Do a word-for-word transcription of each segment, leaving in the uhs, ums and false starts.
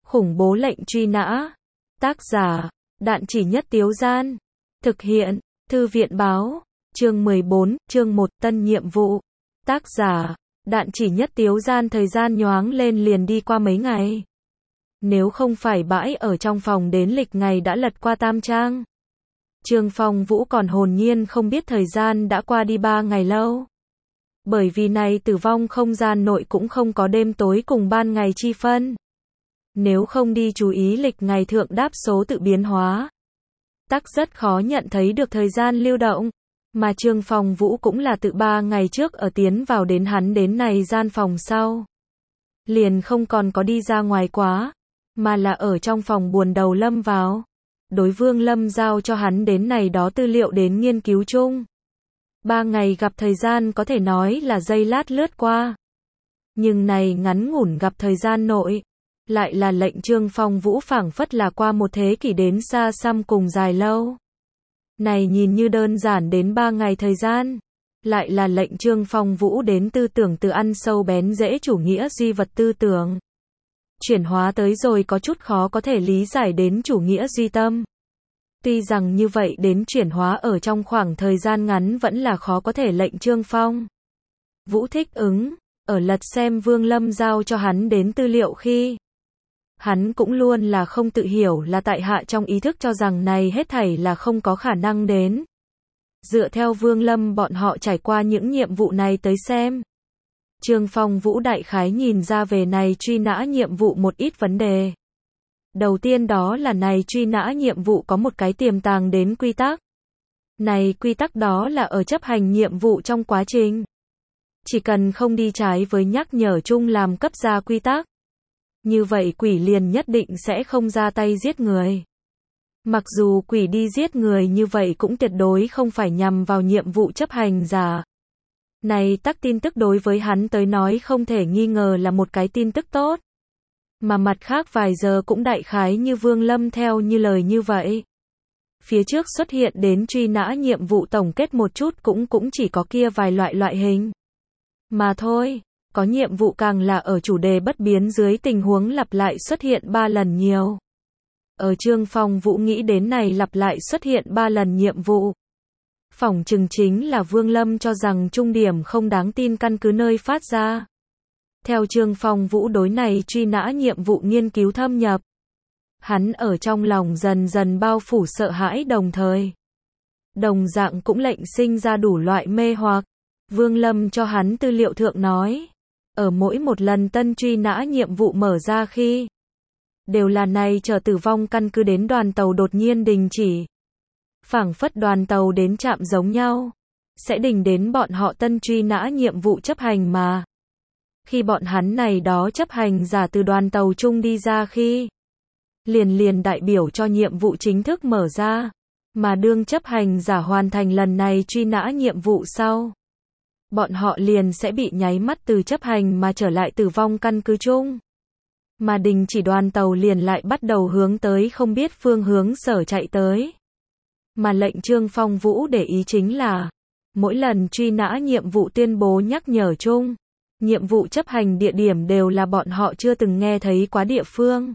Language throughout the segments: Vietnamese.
Khủng bố lệnh truy nã. Tác giả, Đạn Chỉ Nhất Tiếu Gian. Thực hiện, Thư viện Báo. Chương mười bốn, chương một, tân nhiệm vụ. Tác giả, Đạn Chỉ Nhất Tiếu Gian. Thời gian nhoáng lên liền đi qua mấy ngày. Nếu không phải bãi ở trong phòng đến lịch ngày đã lật qua tam trang. Trương Phong Vũ còn hồn nhiên không biết thời gian đã qua đi ba ngày lâu. Bởi vì này tử vong không gian nội cũng không có đêm tối cùng ban ngày chi phân. Nếu không đi chú ý lịch ngày thượng đáp số tự biến hóa, tắc rất khó nhận thấy được thời gian lưu động. Mà Trương Phong Vũ cũng là tự ba ngày trước ở tiến vào đến hắn đến này gian phòng sau. Liền không còn có đi ra ngoài quá, mà là ở trong phòng buồn đầu lâm vào. Đối Vương Lâm giao cho hắn đến này đó tư liệu đến nghiên cứu chung. Ba ngày gặp thời gian có thể nói là giây lát lướt qua. Nhưng này ngắn ngủn gặp thời gian nội, lại là lệnh Trương Phong Vũ phảng phất là qua một thế kỷ đến xa xăm cùng dài lâu. Này nhìn như đơn giản đến ba ngày thời gian, lại là lệnh Trương Phong Vũ đến tư tưởng từ ăn sâu bén rễ chủ nghĩa duy vật tư tưởng. Chuyển hóa tới rồi có chút khó có thể lý giải đến chủ nghĩa duy tâm. Tuy rằng như vậy đến chuyển hóa ở trong khoảng thời gian ngắn vẫn là khó có thể lệnh Trương Phong Vũ thích ứng, ở lật xem Vương Lâm giao cho hắn đến tư liệu khi. Hắn cũng luôn là không tự hiểu là tại hạ trong ý thức cho rằng này hết thảy là không có khả năng đến. Dựa theo Vương Lâm bọn họ trải qua những nhiệm vụ này tới xem. Trương Phong Vũ đại khái nhìn ra về này truy nã nhiệm vụ một ít vấn đề. Đầu tiên đó là này truy nã nhiệm vụ có một cái tiềm tàng đến quy tắc. Này quy tắc đó là ở chấp hành nhiệm vụ trong quá trình. Chỉ cần không đi trái với nhắc nhở chung làm cấp ra quy tắc. Như vậy quỷ liền nhất định sẽ không ra tay giết người. Mặc dù quỷ đi giết người như vậy cũng tuyệt đối không phải nhằm vào nhiệm vụ chấp hành giả. Này tắc tin tức đối với hắn tới nói không thể nghi ngờ là một cái tin tức tốt. Mà mặt khác vài giờ cũng đại khái như Vương Lâm theo như lời như vậy. Phía trước xuất hiện đến truy nã nhiệm vụ tổng kết một chút cũng cũng chỉ có kia vài loại loại hình. Mà thôi, có nhiệm vụ càng là ở chủ đề bất biến dưới tình huống lặp lại xuất hiện ba lần nhiều. Ở Trương Phong Vũ nghĩ đến này lặp lại xuất hiện ba lần nhiệm vụ. Phỏng chừng chính là Vương Lâm cho rằng trung điểm không đáng tin căn cứ nơi phát ra. Theo Trương Phong Vũ đối này truy nã nhiệm vụ nghiên cứu thâm nhập. Hắn ở trong lòng dần dần bao phủ sợ hãi đồng thời. Đồng dạng cũng lệnh sinh ra đủ loại mê hoặc. Vương Lâm cho hắn tư liệu thượng nói. Ở mỗi một lần tân truy nã nhiệm vụ mở ra khi. Đều là này chờ tử vong căn cứ đến đoàn tàu đột nhiên đình chỉ. Phảng phất đoàn tàu đến trạm giống nhau. Sẽ đình đến bọn họ tân truy nã nhiệm vụ chấp hành mà. Khi bọn hắn này đó chấp hành giả từ đoàn tàu chung đi ra khi. Liền liền đại biểu cho nhiệm vụ chính thức mở ra. Mà đương chấp hành giả hoàn thành lần này truy nã nhiệm vụ sau. Bọn họ liền sẽ bị nháy mắt từ chấp hành mà trở lại tử vong căn cứ chung. Mà đình chỉ đoàn tàu liền lại bắt đầu hướng tới không biết phương hướng sở chạy tới. Mà lệnh Trương Phong Vũ để ý chính là, mỗi lần truy nã nhiệm vụ tuyên bố nhắc nhở chung, nhiệm vụ chấp hành địa điểm đều là bọn họ chưa từng nghe thấy quá địa phương.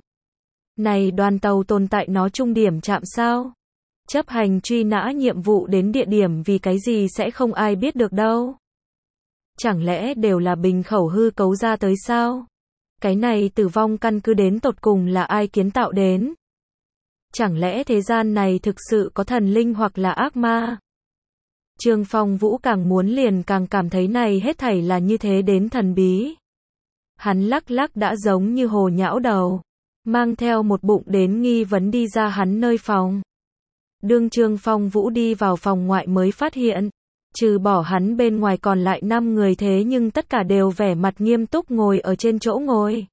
Này đoàn tàu tồn tại nó trung điểm chạm sao? Chấp hành truy nã nhiệm vụ đến địa điểm vì cái gì sẽ không ai biết được đâu. Chẳng lẽ đều là bình khẩu hư cấu ra tới sao? Cái này tử vong căn cứ đến tột cùng là ai kiến tạo đến? Chẳng lẽ thế gian này thực sự có thần linh hoặc là ác ma? Trương Phong Vũ càng muốn liền càng cảm thấy này hết thảy là như thế đến thần bí. Hắn lắc lắc đã giống như hồ nhão đầu, mang theo một bụng đến nghi vấn đi ra hắn nơi phòng. Đương Trương Phong Vũ đi vào phòng ngoại mới phát hiện, trừ bỏ hắn bên ngoài còn lại năm người thế nhưng tất cả đều vẻ mặt nghiêm túc ngồi ở trên chỗ ngồi.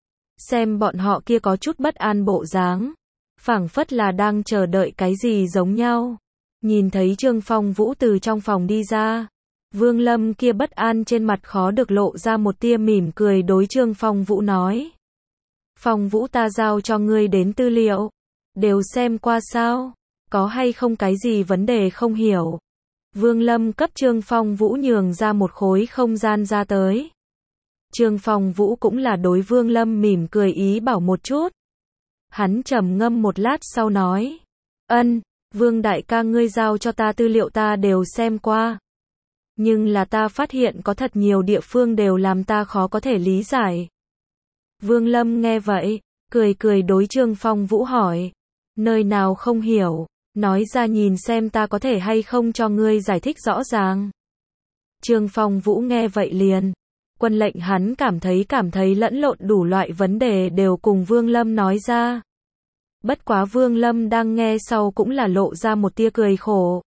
Xem bọn họ kia có chút bất an bộ dáng. Phảng phất là đang chờ đợi cái gì giống nhau. Nhìn thấy Trương Phong Vũ từ trong phòng đi ra. Vương Lâm kia bất an trên mặt khó được lộ ra một tia mỉm cười đối Trương Phong Vũ nói. Phong Vũ ta giao cho ngươi đến tư liệu. Đều xem qua sao? Có hay không cái gì vấn đề không hiểu? Vương Lâm cấp Trương Phong Vũ nhường ra một khối không gian ra tới. Trương Phong Vũ cũng là đối Vương Lâm mỉm cười ý bảo một chút. Hắn trầm ngâm một lát sau nói. Ân, Vương đại ca ngươi giao cho ta tư liệu ta đều xem qua. Nhưng là ta phát hiện có thật nhiều địa phương đều làm ta khó có thể lý giải. Vương Lâm nghe vậy, cười cười đối Trương Phong Vũ hỏi. Nơi nào không hiểu, nói ra nhìn xem ta có thể hay không cho ngươi giải thích rõ ràng. Trương Phong Vũ nghe vậy liền. Quân lệnh hắn cảm thấy cảm thấy lẫn lộn đủ loại vấn đề đều cùng Vương Lâm nói ra. Bất quá Vương Lâm đang nghe sau cũng là lộ ra một tia cười khổ.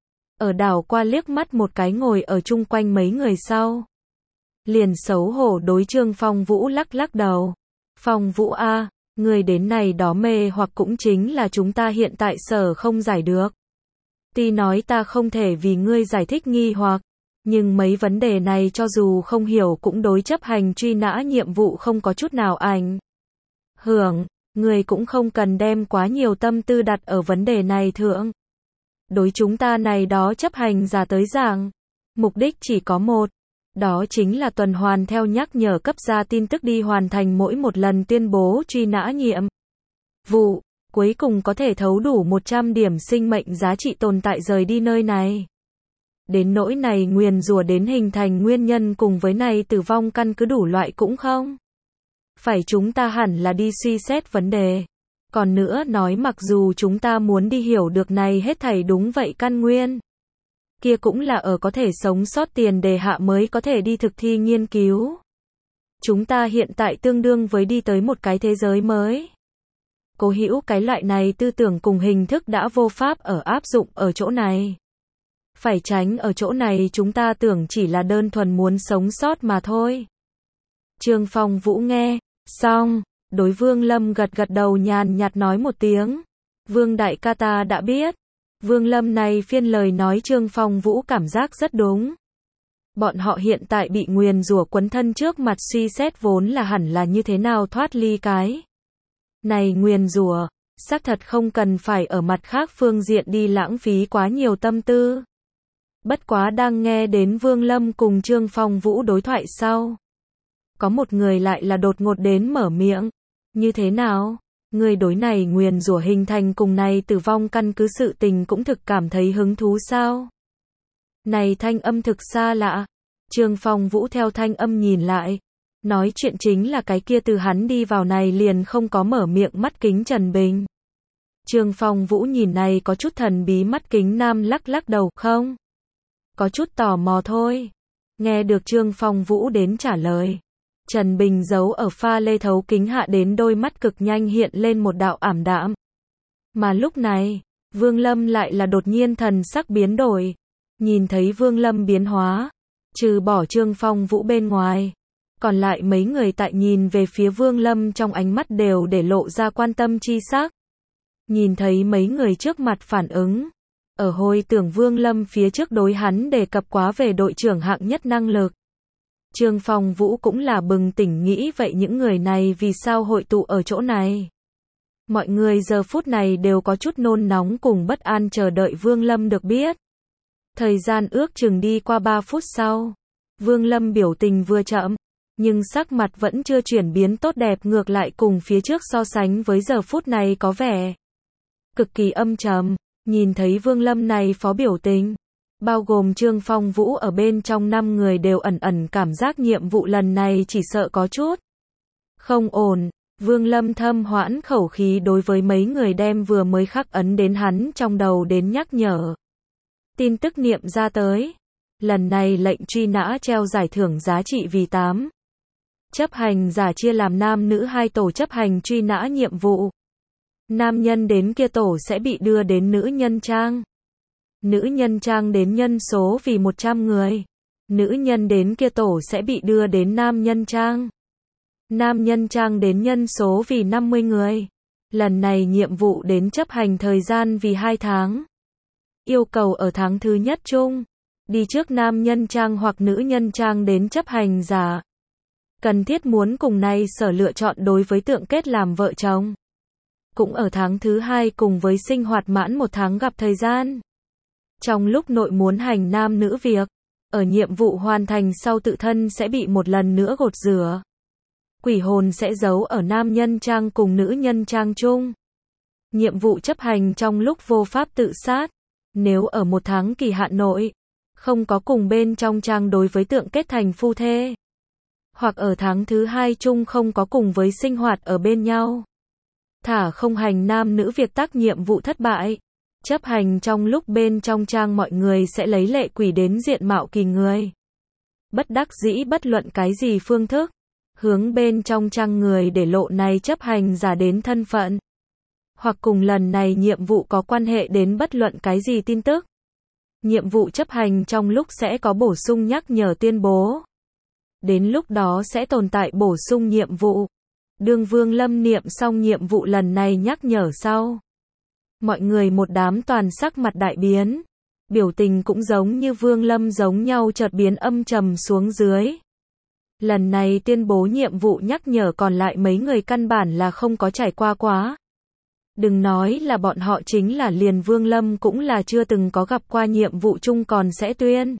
Ở đảo qua liếc mắt một cái ngồi ở chung quanh mấy người sau. Liền xấu hổ đối Trương Phong Vũ lắc lắc đầu. Phong Vũ a, người đến này đó mê hoặc cũng chính là chúng ta hiện tại sở không giải được. Tuy nói ta không thể vì ngươi giải thích nghi hoặc, nhưng mấy vấn đề này cho dù không hiểu cũng đối chấp hành truy nã nhiệm vụ không có chút nào ảnh hưởng, người cũng không cần đem quá nhiều tâm tư đặt ở vấn đề này thượng. Đối chúng ta này đó chấp hành giả tới giảng, mục đích chỉ có một, đó chính là tuần hoàn theo nhắc nhở cấp ra tin tức đi hoàn thành mỗi một lần tuyên bố truy nã nhiệm vụ, cuối cùng có thể thấu đủ một trăm điểm sinh mệnh giá trị tồn tại rời đi nơi này. Đến nỗi này nguyền rủa đến hình thành nguyên nhân cùng với này tử vong căn cứ đủ loại cũng không. Phải chúng ta hẳn là đi suy xét vấn đề. Còn nữa nói mặc dù chúng ta muốn đi hiểu được này hết thảy đúng vậy căn nguyên. Kia cũng là ở có thể sống sót tiền đề hạ mới có thể đi thực thi nghiên cứu. Chúng ta hiện tại tương đương với đi tới một cái thế giới mới. Cố hữu cái loại này tư tưởng cùng hình thức đã vô pháp ở áp dụng ở chỗ này. Phải tránh ở chỗ này chúng ta tưởng chỉ là đơn thuần muốn sống sót mà thôi. Trương Phong Vũ nghe, xong, đối Vương Lâm gật gật đầu nhàn nhạt nói một tiếng. Vương đại ca ta đã biết. Vương Lâm này phiên lời nói Trương Phong Vũ cảm giác rất đúng. Bọn họ hiện tại bị nguyền rủa quấn thân trước mặt suy xét vốn là hẳn là như thế nào thoát ly cái. Này nguyền rủa, xác thật không cần phải ở mặt khác phương diện đi lãng phí quá nhiều tâm tư. Bất quá đang nghe đến Vương Lâm cùng Trương Phong Vũ đối thoại sau. Có một người lại là đột ngột đến mở miệng. Như thế nào? Người đối này nguyền rủa hình thành cùng này tử vong căn cứ sự tình cũng thực cảm thấy hứng thú sao? Này thanh âm thực xa lạ. Trương Phong Vũ theo thanh âm nhìn lại. Nói chuyện chính là cái kia từ hắn đi vào này liền không có mở miệng mắt kính Trần Bình. Trương Phong Vũ nhìn này có chút thần bí mắt kính nam lắc lắc đầu không? Có chút tò mò thôi. Nghe được Trương Phong Vũ đến trả lời. Trần Bình giấu ở pha lê thấu kính hạ đến đôi mắt cực nhanh hiện lên một đạo ảm đạm. Mà lúc này, Vương Lâm lại là đột nhiên thần sắc biến đổi. Nhìn thấy Vương Lâm biến hóa, trừ bỏ Trương Phong Vũ bên ngoài, còn lại mấy người tại nhìn về phía Vương Lâm trong ánh mắt đều để lộ ra quan tâm chi sắc. Nhìn thấy mấy người trước mặt phản ứng, ở hồi tưởng Vương Lâm phía trước đối hắn đề cập quá về đội trưởng hạng nhất năng lực. Trương Phong Vũ cũng là bừng tỉnh nghĩ vậy những người này vì sao hội tụ ở chỗ này. Mọi người giờ phút này đều có chút nôn nóng cùng bất an chờ đợi Vương Lâm được biết. Thời gian ước chừng đi qua ba phút sau. Vương Lâm biểu tình vừa chậm, nhưng sắc mặt vẫn chưa chuyển biến tốt đẹp ngược lại cùng phía trước so sánh với giờ phút này có vẻ cực kỳ âm trầm. Nhìn thấy Vương Lâm này phó biểu tình, bao gồm Trương Phong Vũ ở bên trong năm người đều ẩn ẩn cảm giác nhiệm vụ lần này chỉ sợ có chút không ổn. Vương Lâm thâm hoãn khẩu khí đối với mấy người đem vừa mới khắc ấn đến hắn trong đầu đến nhắc nhở. Tin tức niệm ra tới. Lần này lệnh truy nã treo giải thưởng giá trị vì tám. Chấp hành giả chia làm nam nữ hai tổ chấp hành truy nã nhiệm vụ. Nam nhân đến kia tổ sẽ bị đưa đến nữ nhân trang. Nữ nhân trang đến nhân số vì một trăm người. Nữ nhân đến kia tổ sẽ bị đưa đến nam nhân trang. Nam nhân trang đến nhân số vì năm mươi người. Lần này nhiệm vụ đến chấp hành thời gian vì hai tháng. Yêu cầu ở tháng thứ nhất chung. Đi trước nam nhân trang hoặc nữ nhân trang đến chấp hành giả. Cần thiết muốn cùng này sở lựa chọn đối với tượng kết làm vợ chồng. Cũng ở tháng thứ hai cùng với sinh hoạt mãn một tháng gặp thời gian. Trong lúc nội muốn hành nam nữ việc, ở nhiệm vụ hoàn thành sau tự thân sẽ bị một lần nữa gột rửa. quỷ hồn sẽ giấu ở nam nhân trang cùng nữ nhân trang chung. Nhiệm vụ chấp hành trong lúc vô pháp tự sát. Nếu ở một tháng kỳ hạn nội, không có cùng bên trong trang đối với tượng kết thành phu thê. Hoặc ở tháng thứ hai chung không có cùng với sinh hoạt ở bên nhau. Thả không hành nam nữ việc tác nhiệm vụ thất bại. Chấp hành trong lúc bên trong trang mọi người sẽ lấy lệ quỷ đến diện mạo kỳ người. Bất đắc dĩ bất luận cái gì phương thức. Hướng bên trong trang người để lộ này chấp hành giả đến thân phận. Hoặc cùng lần này nhiệm vụ có quan hệ đến bất luận cái gì tin tức. Nhiệm vụ chấp hành trong lúc sẽ có bổ sung nhắc nhở tuyên bố. Đến lúc đó sẽ tồn tại bổ sung nhiệm vụ. Đương Vương Lâm niệm xong nhiệm vụ lần này nhắc nhở sau. Mọi người một đám toàn sắc mặt đại biến. Biểu tình cũng giống như Vương Lâm giống nhau chợt biến âm trầm xuống dưới. Lần này tuyên bố nhiệm vụ nhắc nhở còn lại mấy người căn bản là không có trải qua quá. Đừng nói là bọn họ, chính là liền Vương Lâm cũng là chưa từng có gặp qua nhiệm vụ chung còn sẽ tuyên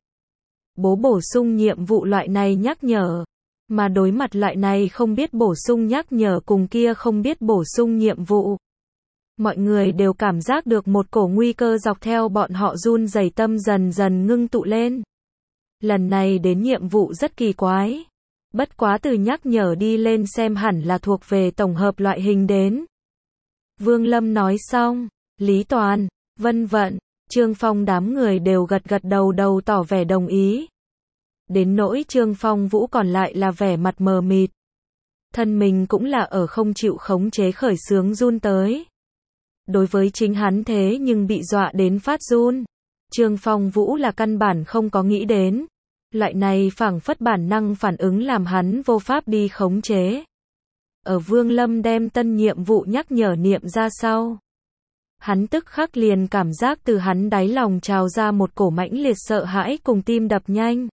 bố bổ sung nhiệm vụ loại này nhắc nhở. Mà đối mặt loại này không biết bổ sung nhắc nhở cùng kia không biết bổ sung nhiệm vụ. Mọi người đều cảm giác được một cổ nguy cơ dọc theo bọn họ run rẩy, tâm dần dần ngưng tụ lên. Lần này đến nhiệm vụ rất kỳ quái. Bất quá từ nhắc nhở đi lên xem hẳn là thuộc về tổng hợp loại hình đến. Vương Lâm nói xong, Lý Toàn, Vân Vận, Trương Phong đám người đều gật gật đầu đầu tỏ vẻ đồng ý. Đến nỗi Trương Phong Vũ còn lại là vẻ mặt mờ mịt. Thân mình cũng là ở không chịu khống chế khởi sướng run tới. Đối với chính hắn thế nhưng bị dọa đến phát run. Trương Phong Vũ là căn bản không có nghĩ đến. Loại này phảng phất bản năng phản ứng làm hắn vô pháp đi khống chế. Ở Vương Lâm đem tân nhiệm vụ nhắc nhở niệm ra sau. Hắn tức khắc liền cảm giác từ hắn đáy lòng trào ra một cổ mãnh liệt sợ hãi cùng tim đập nhanh.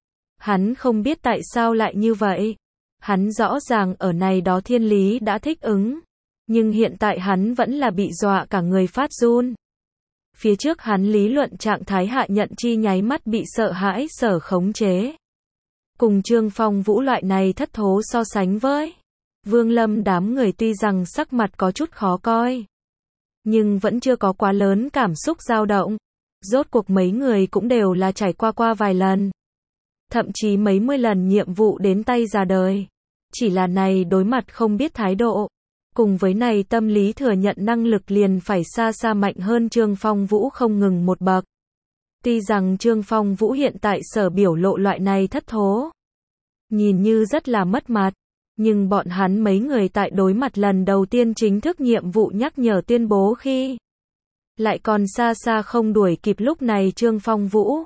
Hắn không biết tại sao lại như vậy. Hắn rõ ràng ở này đó thiên lý đã thích ứng. Nhưng hiện tại hắn vẫn là bị dọa cả người phát run. Phía trước hắn lý luận trạng thái hạ nhận chi nháy mắt bị sợ hãi sở khống chế. Cùng Trương Phong Vũ loại này thất thố so sánh với Vương Lâm đám người tuy rằng sắc mặt có chút khó coi. Nhưng vẫn chưa có quá lớn cảm xúc dao động. Rốt cuộc mấy người cũng đều là trải qua qua vài lần. Thậm chí mấy mươi lần nhiệm vụ đến tay ra đời. Chỉ là này đối mặt không biết thái độ. Cùng với này tâm lý thừa nhận năng lực liền phải xa xa mạnh hơn Trương Phong Vũ không ngừng một bậc. Tuy rằng Trương Phong Vũ hiện tại sở biểu lộ loại này thất thố. Nhìn như rất là mất mặt. Nhưng bọn hắn mấy người tại đối mặt lần đầu tiên chính thức nhiệm vụ nhắc nhở tuyên bố khi. Lại còn xa xa không đuổi kịp lúc này Trương Phong Vũ.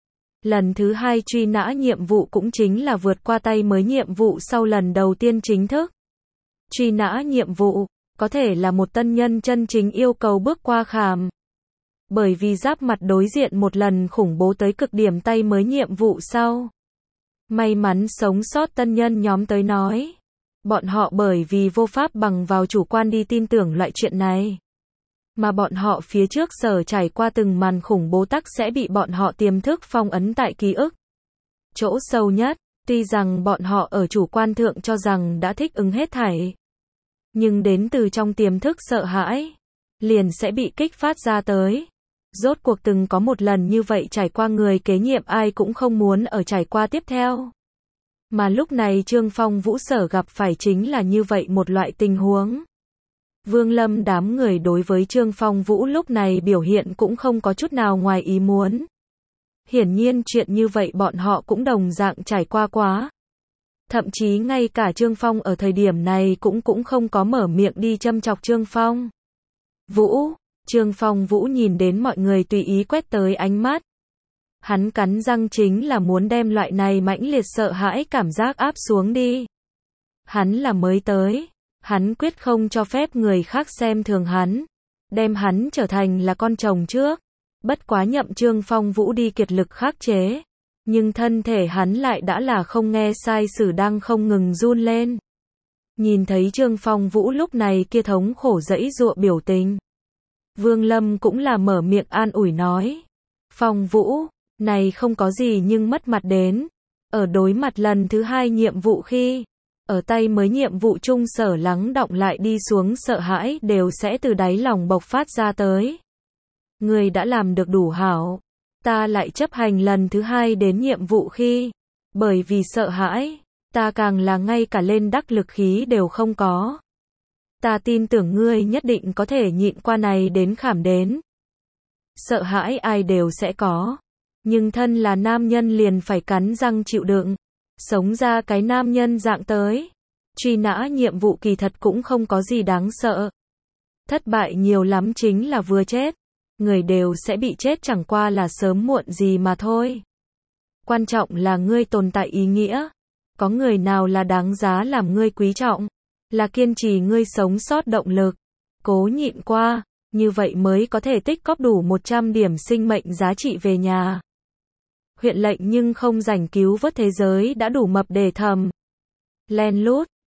Lần thứ hai truy nã nhiệm vụ cũng chính là vượt qua tay mới nhiệm vụ sau lần đầu tiên chính thức. Truy nã nhiệm vụ, có thể là một tân nhân chân chính yêu cầu bước qua khảm. Bởi vì giáp mặt đối diện một lần khủng bố tới cực điểm tay mới nhiệm vụ sau. May mắn sống sót tân nhân nhóm tới nói. Bọn họ bởi vì vô pháp bằng vào chủ quan đi tin tưởng loại chuyện này. Mà bọn họ phía trước sở trải qua từng màn khủng bố tắc sẽ bị bọn họ tiềm thức phong ấn tại ký ức. Chỗ sâu nhất, tuy rằng bọn họ ở chủ quan thượng cho rằng đã thích ứng hết thảy. Nhưng đến từ trong tiềm thức sợ hãi, liền sẽ bị kích phát ra tới. Rốt cuộc từng có một lần như vậy trải qua người kế nhiệm ai cũng không muốn ở trải qua tiếp theo. Mà lúc này Trương Phong Vũ sở gặp phải chính là như vậy một loại tình huống. Vương Lâm đám người đối với Trương Phong Vũ lúc này biểu hiện cũng không có chút nào ngoài ý muốn. Hiển nhiên chuyện như vậy bọn họ cũng đồng dạng trải qua quá. Thậm chí ngay cả Trương Phong ở thời điểm này cũng cũng không có mở miệng đi châm chọc Trương Phong Vũ. Trương Phong Vũ nhìn đến mọi người tùy ý quét tới ánh mắt. Hắn cắn răng chính là muốn đem loại này mãnh liệt sợ hãi cảm giác áp xuống đi. Hắn là mới tới. Hắn quyết không cho phép người khác xem thường hắn. Đem hắn trở thành là con chồng trước. Bất quá nhậm Trương Phong Vũ đi kiệt lực khắc chế. Nhưng thân thể hắn lại đã là không nghe sai sử đang không ngừng run lên. Nhìn thấy Trương Phong Vũ lúc này kia thống khổ dẫy dụa biểu tình. Vương Lâm cũng là mở miệng an ủi nói. Phong Vũ, này không có gì nhưng mất mặt đến. Ở đối mặt lần thứ hai nhiệm vụ khi. Ở tay mới nhiệm vụ chung sở lắng đọng lại đi xuống sợ hãi đều sẽ từ đáy lòng bộc phát ra tới. Ngươi đã làm được đủ hảo. Ta lại chấp hành lần thứ hai đến nhiệm vụ khi, bởi vì sợ hãi, ta càng là ngay cả lên đắc lực khí đều không có. Ta tin tưởng ngươi nhất định có thể nhịn qua này đến khảm đến. Sợ hãi ai đều sẽ có. Nhưng thân là nam nhân liền phải cắn răng chịu đựng. Sống ra cái nam nhân dạng tới. Truy nã nhiệm vụ kỳ thật cũng không có gì đáng sợ. Thất bại nhiều lắm chính là vừa chết. Người đều sẽ bị chết chẳng qua là sớm muộn gì mà thôi. Quan trọng là ngươi tồn tại ý nghĩa. Có người nào là đáng giá làm ngươi quý trọng. Là kiên trì ngươi sống sót động lực. Cố nhịn qua. Như vậy mới có thể tích cóp đủ một trăm điểm sinh mệnh giá trị về nhà. Huyện lệnh nhưng không rảnh cứu vớt thế giới đã đủ mập để thầm. Len lút.